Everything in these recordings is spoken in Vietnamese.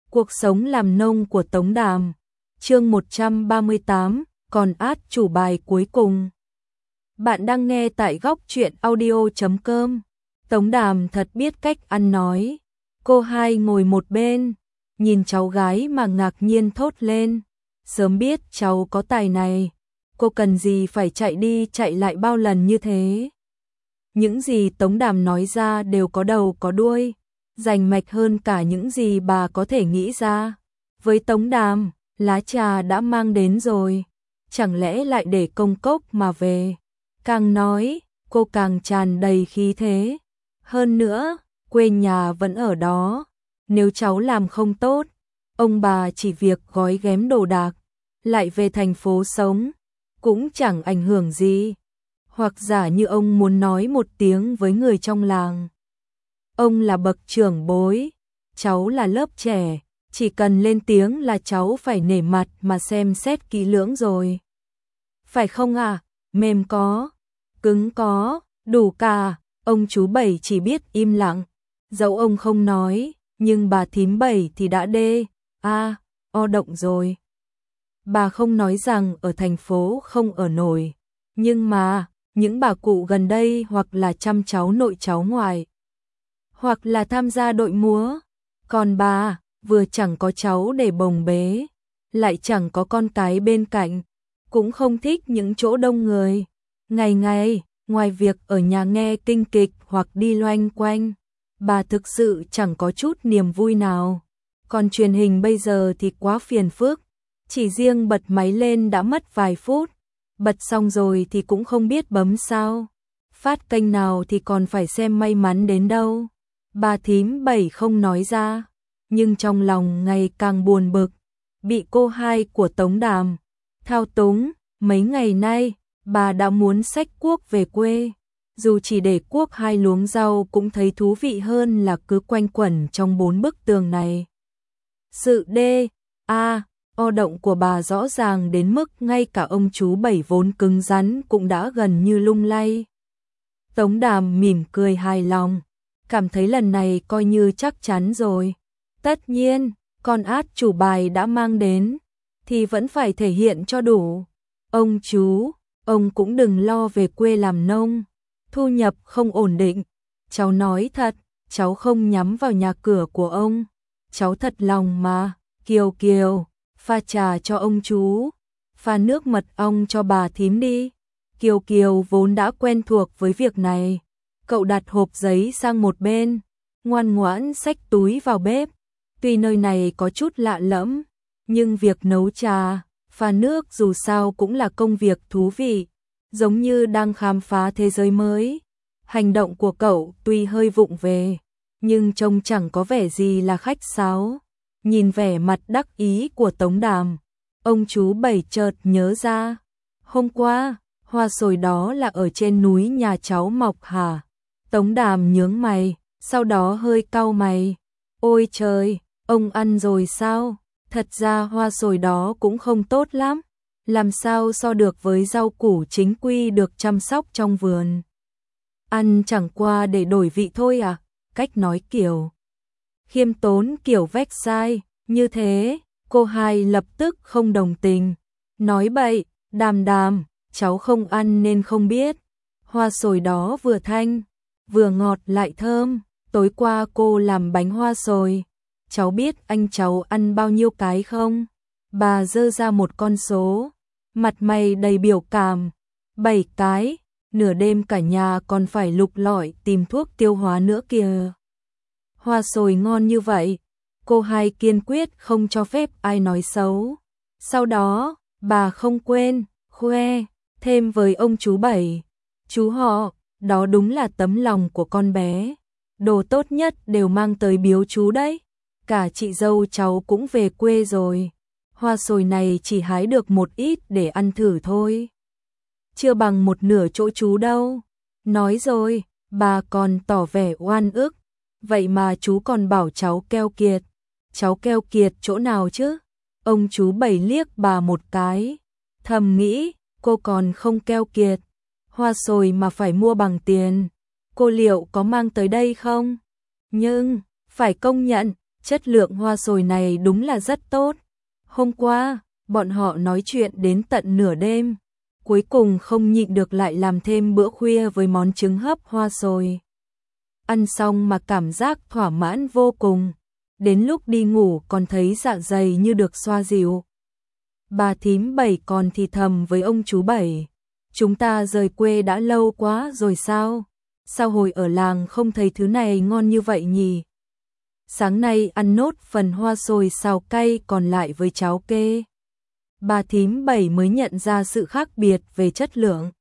Cuộc sống làm nông của Tống Đàm. Chương 138, còn át chủ bài cuối cùng. Bạn đang nghe tại góc truyện audio.com. Tống Đàm thật biết cách ăn nói. Cô hai ngồi một bên, nhìn cháu gái mà ngạc nhiên thốt lên. Sớm biết cháu có tài này, cô cần gì phải chạy đi chạy lại bao lần như thế. Những gì Tống Đàm nói ra đều có đầu có đuôi, rành mạch hơn cả những gì bà có thể nghĩ ra. Với Tống Đàm, lá trà đã mang đến rồi, chẳng lẽ lại để công cốc mà về. Càng nói, cô càng tràn đầy khí thế. Hơn nữa, quê nhà vẫn ở đó, nếu cháu làm không tốt, ông bà chỉ việc gói ghém đồ đạc, lại về thành phố sống, cũng chẳng ảnh hưởng gì. Hoặc giả như ông muốn nói một tiếng với người trong làng. Ông là bậc trưởng bối, cháu là lớp trẻ, chỉ cần lên tiếng là cháu phải nể mặt mà xem xét kỹ lưỡng rồi. Phải không à? Mềm có, cứng có, đủ cả. Ông chú Bảy chỉ biết im lặng, dẫu ông không nói, nhưng bà thím Bảy thì đã o động rồi. Bà không nói rằng ở thành phố không ở nổi, nhưng mà những bà cụ gần đây hoặc là chăm cháu nội cháu ngoại, hoặc là tham gia đội múa, còn bà vừa chẳng có cháu để bồng bế, lại chẳng có con cái bên cạnh, cũng không thích những chỗ đông người. Ngày ngày, ngoài việc ở nhà nghe kinh kịch hoặc đi loanh quanh, bà thực sự chẳng có chút niềm vui nào. Còn truyền hình bây giờ thì quá phiền phức, chỉ riêng bật máy lên đã mất vài phút, bật xong rồi thì cũng không biết bấm sao, phát kênh nào thì còn phải xem may mắn đến đâu. Bà thím Bảy không nói ra, nhưng trong lòng ngày càng buồn bực, bị cô hai của Tống Đàm thao túng. Mấy ngày nay, bà đã muốn xách cuốc về quê, dù chỉ để cuốc hai luống rau cũng thấy thú vị hơn là cứ quanh quẩn trong bốn bức tường này. Sự o động của bà rõ ràng đến mức ngay cả ông chú Bảy vốn cứng rắn cũng đã gần như lung lay. Tống Đàm mỉm cười hài lòng, cảm thấy lần này coi như chắc chắn rồi. Tất nhiên, con át chủ bài đã mang đến, thì vẫn phải thể hiện cho đủ. Ông chú, ông cũng đừng lo về quê làm nông, thu nhập không ổn định. Cháu nói thật, cháu không nhắm vào nhà cửa của ông, cháu thật lòng mà. Kiều Kiều, pha trà cho ông chú, pha nước mật ong cho bà thím đi. Kiều Kiều vốn đã quen thuộc với việc này, cậu đặt hộp giấy sang một bên, ngoan ngoãn xách túi vào bếp. Tuy nơi này có chút lạ lẫm, nhưng việc nấu trà, pha nước dù sao cũng là công việc thú vị, giống như đang khám phá thế giới mới. Hành động của cậu tuy hơi vụng về, nhưng trông chẳng có vẻ gì là khách sáo. Nhìn vẻ mặt đắc ý của Tống Đàm, ông chú Bảy chợt nhớ ra, hôm qua, hoa sồi đó là ở trên núi nhà cháu mọc hả? Tống Đàm nhướng mày, sau đó hơi cau mày. Ôi trời, ông ăn rồi sao? Thật ra hoa sồi đó cũng không tốt lắm, làm sao so được với rau củ chính quy được chăm sóc trong vườn. Ăn chẳng qua để đổi vị thôi à? Cách nói kiểu khiêm tốn kiểu vách sai, như thế, cô hai lập tức không đồng tình. Nói bậy, Đàm Đàm, cháu không ăn nên không biết. Hoa sồi đó vừa thanh, vừa ngọt lại thơm, tối qua cô làm bánh hoa sồi. Cháu biết anh cháu ăn bao nhiêu cái không? Bà giơ ra một con số, mặt mày đầy biểu cảm. 7 cái, nửa đêm cả nhà còn phải lục lọi tìm thuốc tiêu hóa nữa kìa. Hoa sồi ngon như vậy, cô hai kiên quyết không cho phép ai nói xấu. Sau đó, bà không quên khoe thêm với ông chú Bảy. Chú họ, đó đúng là tấm lòng của con bé. Đồ tốt nhất đều mang tới biếu chú đấy. Cả chị dâu cháu cũng về quê rồi. Hoa sồi này chỉ hái được một ít để ăn thử thôi, chưa bằng một nửa chỗ chú đâu. Nói rồi, bà còn tỏ vẻ oan ức. Vậy mà chú còn bảo cháu keo kiệt. Cháu keo kiệt chỗ nào chứ? Ông chú Bảy liếc bà một cái, thầm nghĩ, cô còn không keo kiệt. Hoa sồi mà phải mua bằng tiền, cô liệu có mang tới đây không? Nhưng, phải công nhận, chất lượng hoa sồi này đúng là rất tốt. Hôm qua, bọn họ nói chuyện đến tận nửa đêm, cuối cùng không nhịn được lại làm thêm bữa khuya với món trứng hấp hoa sồi. Ăn xong mà cảm giác thỏa mãn vô cùng, đến lúc đi ngủ còn thấy dạ dày như được xoa dịu. Bà thím Bảy còn thì thầm với ông chú Bảy, chúng ta rời quê đã lâu quá rồi sao? Sao hồi ở làng không thấy thứ này ngon như vậy nhỉ? Sáng nay ăn nốt phần hoa sồi xào cay còn lại với cháo kê. Bà thím Bảy mới nhận ra sự khác biệt về chất lượng.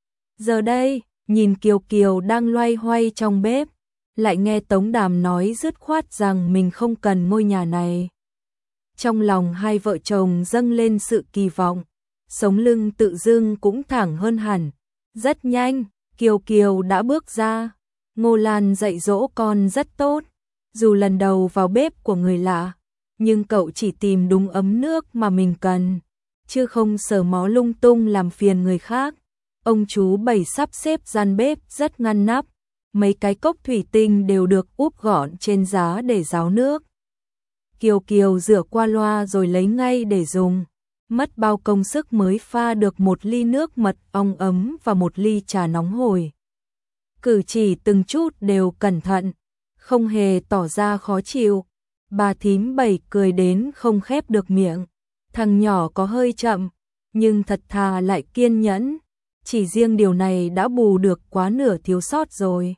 Giờ đây, nhìn Kiều Kiều đang loay hoay trong bếp, lại nghe Tống Đàm nói dứt khoát rằng mình không cần ngôi nhà này. Trong lòng hai vợ chồng dâng lên sự kỳ vọng, sống lưng tự dưng cũng thẳng hơn hẳn. Rất nhanh, Kiều Kiều đã bước ra. Ngô Lan dạy dỗ con rất tốt, dù lần đầu vào bếp của người lạ, nhưng cậu chỉ tìm đúng ấm nước mà mình cần, chứ không sờ mó lung tung làm phiền người khác. Ông chú Bảy sắp xếp gian bếp rất ngăn nắp, mấy cái cốc thủy tinh đều được úp gọn trên giá để ráo nước. Kiều Kiều rửa qua loa rồi lấy ngay để dùng, mất bao công sức mới pha được một ly nước mật ong ấm và một ly trà nóng hổi. Cử chỉ từng chút đều cẩn thận, không hề tỏ ra khó chịu. Bà thím Bảy cười đến không khép được miệng. Thằng nhỏ có hơi chậm, nhưng thật thà lại kiên nhẫn. Chỉ riêng điều này đã bù được quá nửa thiếu sót rồi.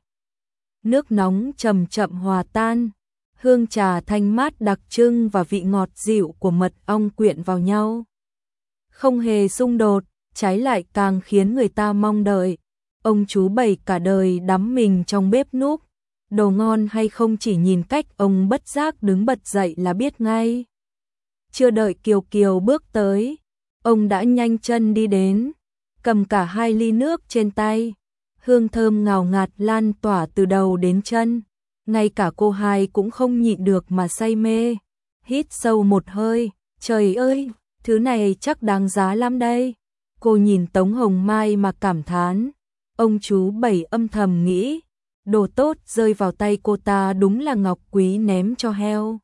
Nước nóng chậm chậm hòa tan, hương trà thanh mát đặc trưng và vị ngọt dịu của mật ong quyện vào nhau. Không hề xung đột, trái lại càng khiến người ta mong đợi. Ông chú Bảy cả đời đắm mình trong bếp núc, đồ ngon hay không chỉ nhìn cách ông bất giác đứng bật dậy là biết ngay. Chưa đợi Kiều Kiều bước tới, ông đã nhanh chân đi đến, cầm cả hai ly nước trên tay. Hương thơm ngào ngạt lan tỏa từ đầu đến chân, ngay cả cô hai cũng không nhịn được mà say mê. Hít sâu một hơi, trời ơi, thứ này chắc đáng giá lắm đây. Cô nhìn Tống Hồng Mai mà cảm thán. Ông chú Bảy âm thầm nghĩ, đồ tốt rơi vào tay cô ta đúng là ngọc quý ném cho heo.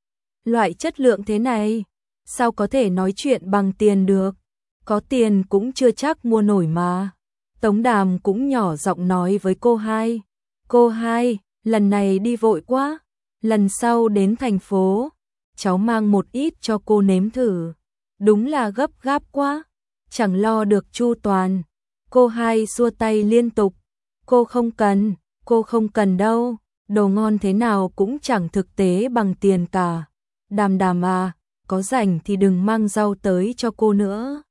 Loại chất lượng thế này, sao có thể nói chuyện bằng tiền được? Có tiền cũng chưa chắc mua nổi mà. Tống Đàm cũng nhỏ giọng nói với cô hai. Cô hai, lần này đi vội quá, lần sau đến thành phố, cháu mang một ít cho cô nếm thử. Đúng là gấp gáp quá, chẳng lo được chu toàn. Cô hai xua tay liên tục. Cô không cần đâu, đồ ngon thế nào cũng chẳng thực tế bằng tiền cả. Đàm Đàm à, có rảnh thì đừng mang rau tới cho cô nữa.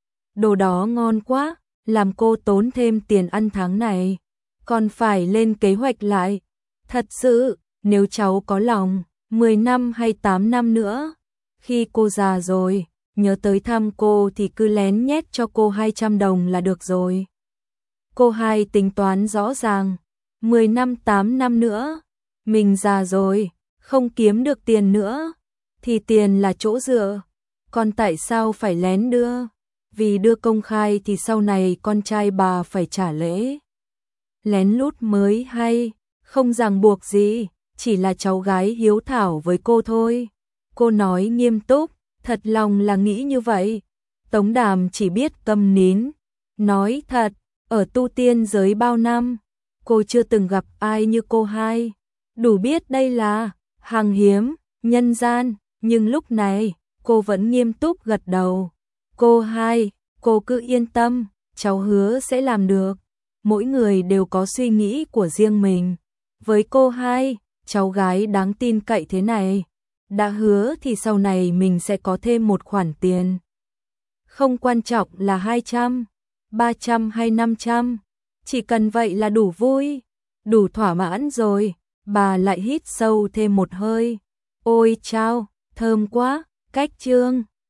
Đồ đó ngon quá, làm cô tốn thêm tiền ăn tháng này. Còn phải lên kế hoạch lại. Thật sự, nếu cháu có lòng, 10 năm hay 8 năm nữa, khi cô già rồi, nhớ tới thăm cô thì cứ lén nhét cho cô 200 đồng là được rồi. Cô hai tính toán rõ ràng, 10 năm 8 năm nữa, mình già rồi, không kiếm được tiền nữa, thì tiền là chỗ dựa, còn tại sao phải lén đưa? Vì đưa công khai thì sau này con trai bà phải trả lễ. Lén lút mới hay, không ràng buộc gì, chỉ là cháu gái hiếu thảo với cô thôi. Cô nói nghiêm túc, thật lòng là nghĩ như vậy. Tống Đàm chỉ biết câm nín, nói thật, ở tu tiên giới bao năm, cô chưa từng gặp ai như cô hai. Đủ biết đây là hàng hiếm, nhân gian, nhưng lúc này, cô vẫn nghiêm túc gật đầu. Cô hai, cô cứ yên tâm, cháu hứa sẽ làm được. Mỗi người đều có suy nghĩ của riêng mình. Với cô hai, cháu gái đáng tin cậy thế này, đã hứa thì sau này mình sẽ có thêm một khoản tiền. Không quan trọng là 200, 300 hay 500, chỉ cần vậy là đủ vui, đủ thỏa mãn rồi. Bà lại hít sâu thêm một hơi. Ôi chao, thơm quá, cách chương.